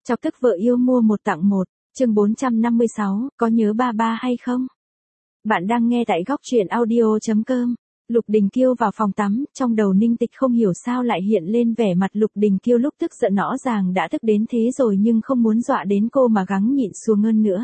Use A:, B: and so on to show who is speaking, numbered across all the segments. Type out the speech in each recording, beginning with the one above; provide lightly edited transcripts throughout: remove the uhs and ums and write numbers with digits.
A: Chọc tức vợ yêu mua một tặng một, chương 456, có nhớ ba ba hay không? Bạn đang nghe tại góc truyện audio.com. Lục Đình Kiêu vào phòng tắm, trong đầu Ninh Tịch không hiểu sao lại hiện lên vẻ mặt Lục Đình Kiêu lúc tức giận, rõ ràng đã tức đến thế rồi nhưng không muốn dọa đến cô mà gắng nhịn xuống hơn nữa.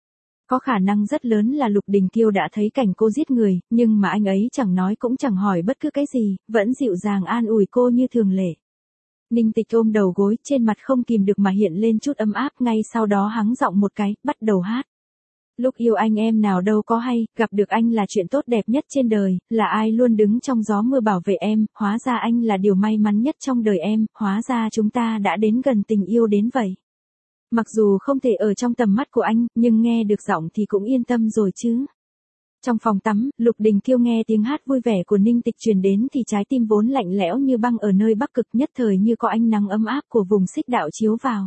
A: Có khả năng rất lớn là Lục Đình Kiêu đã thấy cảnh cô giết người, nhưng mà anh ấy chẳng nói cũng chẳng hỏi bất cứ cái gì, vẫn dịu dàng an ủi cô như thường lệ. Ninh Tịch ôm đầu gối, trên mặt không kìm được mà hiện lên chút ấm áp, ngay sau đó hắng giọng một cái, bắt đầu hát. Lúc yêu anh em nào đâu có hay, gặp được anh là chuyện tốt đẹp nhất trên đời, là ai luôn đứng trong gió mưa bảo vệ em, hóa ra anh là điều may mắn nhất trong đời em, hóa ra chúng ta đã đến gần tình yêu đến vậy. Mặc dù không thể ở trong tầm mắt của anh, nhưng nghe được giọng thì cũng yên tâm rồi chứ. Trong phòng tắm, Lục Đình Kiêu nghe tiếng hát vui vẻ của Ninh Tịch truyền đến thì trái tim vốn lạnh lẽo như băng ở nơi Bắc Cực nhất thời như có ánh nắng ấm áp của vùng xích đạo chiếu vào.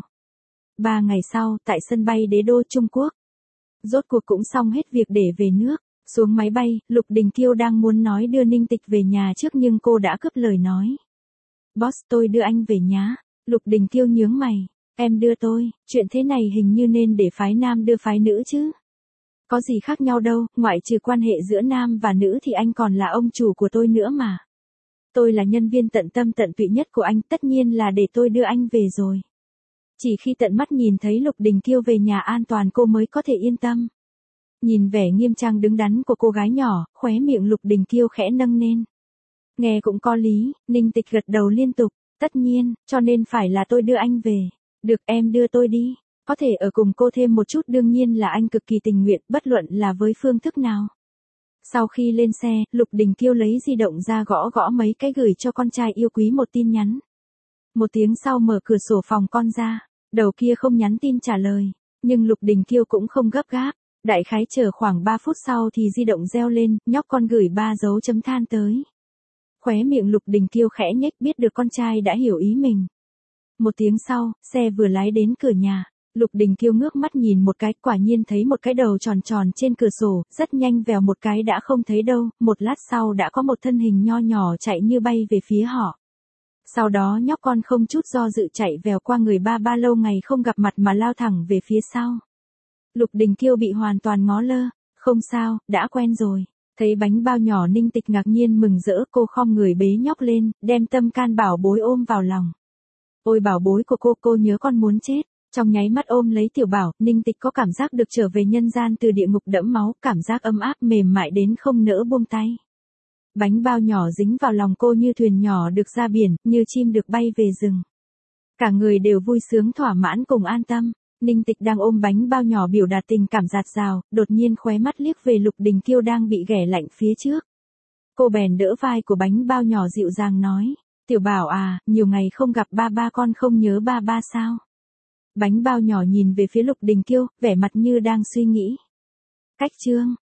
A: 3 ngày sau, tại sân bay Đế Đô Trung Quốc. Rốt cuộc cũng xong hết việc để về nước. Xuống máy bay, Lục Đình Kiêu đang muốn nói đưa Ninh Tịch về nhà trước nhưng cô đã cướp lời nói. Boss, tôi đưa anh về nhá. Lục Đình Kiêu nhướng mày. Em đưa tôi, chuyện thế này hình như nên để phái nam đưa phái nữ chứ. Có gì khác nhau đâu, ngoại trừ quan hệ giữa nam và nữ thì anh còn là ông chủ của tôi nữa mà. Tôi là nhân viên tận tâm tận tụy nhất của anh, tất nhiên là để tôi đưa anh về rồi. Chỉ khi tận mắt nhìn thấy Lục Đình Kiêu về nhà an toàn cô mới có thể yên tâm. Nhìn vẻ nghiêm trang đứng đắn của cô gái nhỏ, khóe miệng Lục Đình Kiêu khẽ nâng lên. Nghe cũng có lý, Ninh Tịch gật đầu liên tục, tất nhiên, cho nên phải là tôi đưa anh về. Được, em đưa tôi đi. Có thể ở cùng cô thêm một chút, đương nhiên là anh cực kỳ tình nguyện, bất luận là với phương thức nào. Sau khi lên xe, Lục Đình Kiêu lấy di động ra gõ gõ mấy cái gửi cho con trai yêu quý một tin nhắn. Một tiếng sau mở cửa sổ phòng con ra, đầu kia không nhắn tin trả lời, nhưng Lục Đình Kiêu cũng không gấp gáp. Đại khái chờ khoảng 3 phút sau thì di động reo lên, nhóc con gửi 3 dấu chấm than tới. Khóe miệng Lục Đình Kiêu khẽ nhếch, biết được con trai đã hiểu ý mình. Một tiếng sau, xe vừa lái đến cửa nhà. Lục Đình Kiêu ngước mắt nhìn một cái, quả nhiên thấy một cái đầu tròn tròn trên cửa sổ, rất nhanh vèo một cái đã không thấy đâu, một lát sau đã có một thân hình nho nhỏ chạy như bay về phía họ. Sau đó nhóc con không chút do dự chạy vèo qua người ba ba lâu ngày không gặp mặt mà lao thẳng về phía sau. Lục Đình Kiêu bị hoàn toàn ngó lơ, không sao, đã quen rồi. Thấy bánh bao nhỏ, Ninh Tịch ngạc nhiên mừng rỡ, cô khom người bế nhóc lên, đem tâm can bảo bối ôm vào lòng. Ôi bảo bối của cô nhớ con muốn chết. Trong nháy mắt ôm lấy tiểu bảo, Ninh Tịch có cảm giác được trở về nhân gian từ địa ngục đẫm máu, cảm giác ấm áp mềm mại đến không nỡ buông tay. Bánh bao nhỏ dính vào lòng cô như thuyền nhỏ được ra biển, như chim được bay về rừng. Cả người đều vui sướng thỏa mãn cùng an tâm. Ninh Tịch đang ôm bánh bao nhỏ biểu đạt tình cảm dạt dào, đột nhiên khóe mắt liếc về Lục Đình Kiêu đang bị ghẻ lạnh phía trước. Cô bèn đỡ vai của bánh bao nhỏ dịu dàng nói, tiểu bảo à, nhiều ngày không gặp ba ba, con không nhớ ba ba sao? Bánh bao nhỏ nhìn về phía Lục Đình Kiêu, vẻ mặt như đang suy nghĩ. Cách chương.